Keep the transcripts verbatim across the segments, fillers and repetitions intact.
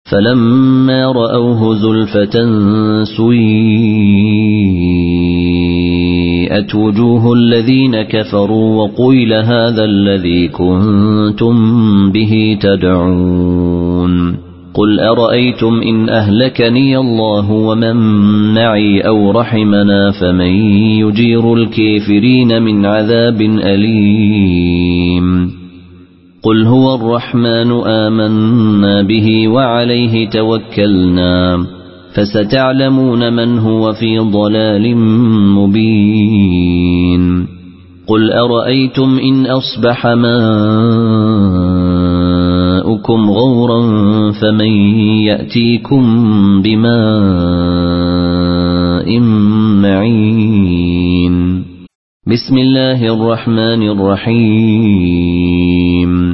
فلما رأوه زلفة سيئت وجوه الذين كفروا وقيل هذا الذي كنتم به تدعون قل أرأيتم إن أهلكني الله ومن معي أو رحمنا فمن يجير الكافرين من عذاب أليم قل هو الرحمن آمنا به وعليه توكلنا فستعلمون من هو في ضلال مبين قل أرأيتم إن أصبح ماؤكم غورا فمن يأتيكم بماء معين بسم الله الرحمن الرحيم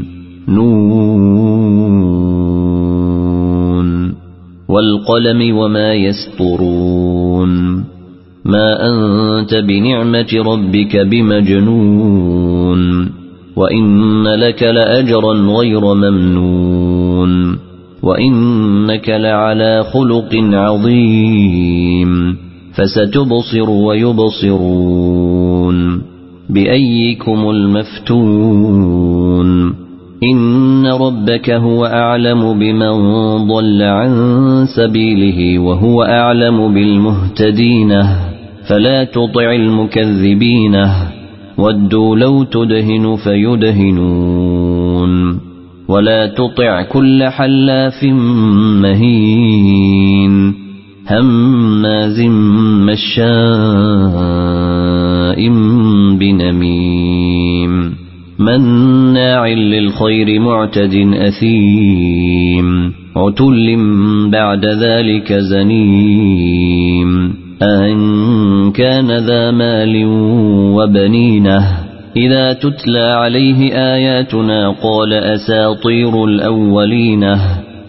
نون والقلم وما يسطرون ما أنت بنعمة ربك بمجنون وإن لك لأجرا غير ممنون وإنك لعلى خلق عظيم فستبصر ويبصرون بأيكم المفتون إن ربك هو أعلم بمن ضل عن سبيله وهو أعلم بالمهتدين فلا تطع المكذبين ودوا لو تدهن فيدهنون ولا تطع كل حلاف مهين هماز مشاء بنميم مناع للخير معتد أثيم عتل بعد ذلك زنيم أن كان ذا مال وبنينه إذا تتلى عليه آياتنا قال أساطير الأولين